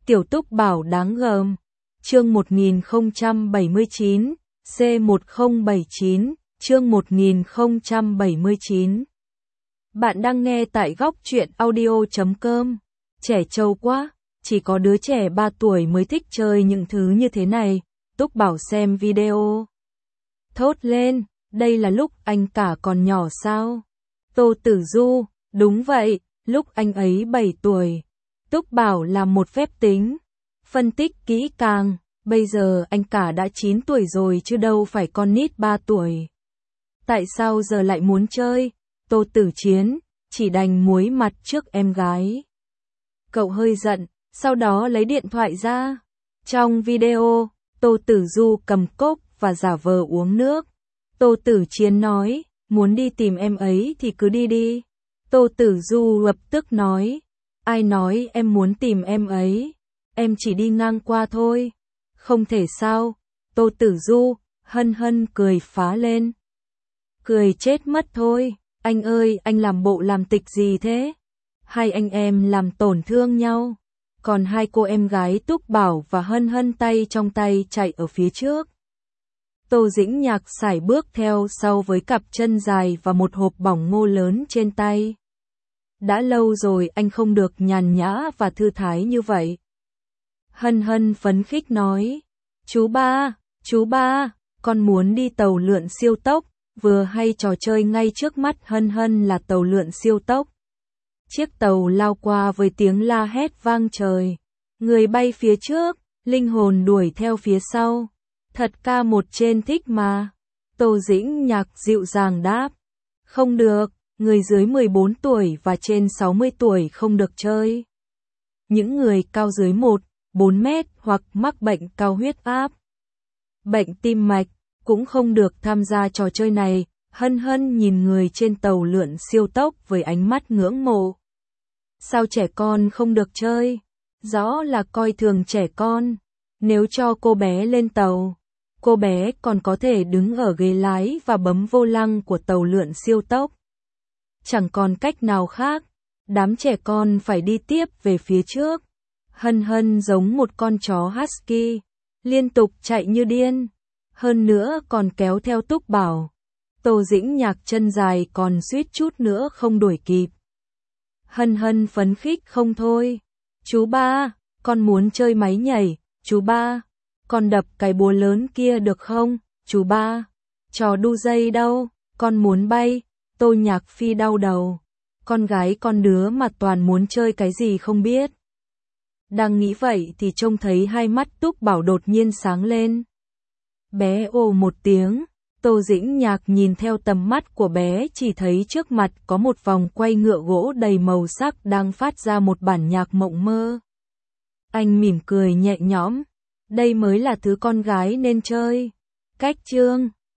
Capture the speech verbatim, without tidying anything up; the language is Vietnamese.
Tiểu Túc Bảo đáng gờm. Chương một nghìn không trăm bảy mươi chín, C một không bảy chín, chương một nghìn không trăm bảy mươi chín. Bạn đang nghe tại góc truyện audio chấm com. Trẻ trâu quá, chỉ có đứa trẻ ba tuổi mới thích chơi những thứ như thế này. Túc Bảo xem video. Thốt lên, đây là lúc anh cả còn nhỏ sao? Tô Tử Du, đúng vậy, lúc anh ấy bảy tuổi. Túc Bảo làm một phép tính. Phân tích kỹ càng, bây giờ anh cả đã chín tuổi rồi chứ đâu phải con nít ba tuổi. Tại sao giờ lại muốn chơi? Tô Tử Chiến, chỉ đành muối mặt trước em gái. Cậu hơi giận, sau đó lấy điện thoại ra. Trong video, Tô Tử Du cầm cốc và giả vờ uống nước. Tô Tử Chiến nói, muốn đi tìm em ấy thì cứ đi đi. Tô Tử Du lập tức nói, ai nói em muốn tìm em ấy, em chỉ đi ngang qua thôi. Không thể sao, Tô Tử Du, hân hân cười phá lên. Cười chết mất thôi, anh ơi anh làm bộ làm tịch gì thế? Hai anh em làm tổn thương nhau. Còn hai cô em gái Túc Bảo và Hân Hân tay trong tay chạy ở phía trước. Tô Dĩnh Nhạc sải bước theo sau với cặp chân dài và một hộp bỏng ngô lớn trên tay. Đã lâu rồi anh không được nhàn nhã và thư thái như vậy. Hân Hân phấn khích nói, chú ba, chú ba, con muốn đi tàu lượn siêu tốc, vừa hay trò chơi ngay trước mắt Hân Hân là tàu lượn siêu tốc. Chiếc tàu lao qua với tiếng la hét vang trời. Người bay phía trước, linh hồn đuổi theo phía sau. Thật ca một trên thích mà. Tô Dĩnh Nhạc dịu dàng đáp. Không được, người dưới mười bốn tuổi và trên sáu mươi tuổi không được chơi. Những người cao dưới một phẩy bốn mét hoặc mắc bệnh cao huyết áp, bệnh tim mạch cũng không được tham gia trò chơi này. Hân Hân nhìn người trên tàu lượn siêu tốc với ánh mắt ngưỡng mộ. Sao trẻ con không được chơi? Rõ là coi thường trẻ con. Nếu cho cô bé lên tàu, cô bé còn có thể đứng ở ghế lái và bấm vô lăng của tàu lượn siêu tốc. Chẳng còn cách nào khác, đám trẻ con phải đi tiếp về phía trước. Hân Hân giống một con chó husky, liên tục chạy như điên, hơn nữa còn kéo theo Túc Bảo. Tô Dĩnh Nhạc chân dài còn suýt chút nữa không đuổi kịp. Hân Hân phấn khích không thôi. Chú ba, con muốn chơi máy nhảy, chú ba. Con đập cái búa lớn kia được không, chú ba? Trò đu dây đâu, con muốn bay. Tô Nhạc Phi đau đầu. Con gái con đứa mà toàn muốn chơi cái gì không biết. Đang nghĩ vậy thì trông thấy hai mắt Túc Bảo đột nhiên sáng lên. Bé ồ một tiếng. Tô Dĩnh Nhạc nhìn theo tầm mắt của bé chỉ thấy trước mặt có một vòng quay ngựa gỗ đầy màu sắc đang phát ra một bản nhạc mộng mơ. Anh mỉm cười nhẹ nhõm. Đây mới là thứ con gái nên chơi. Cách chương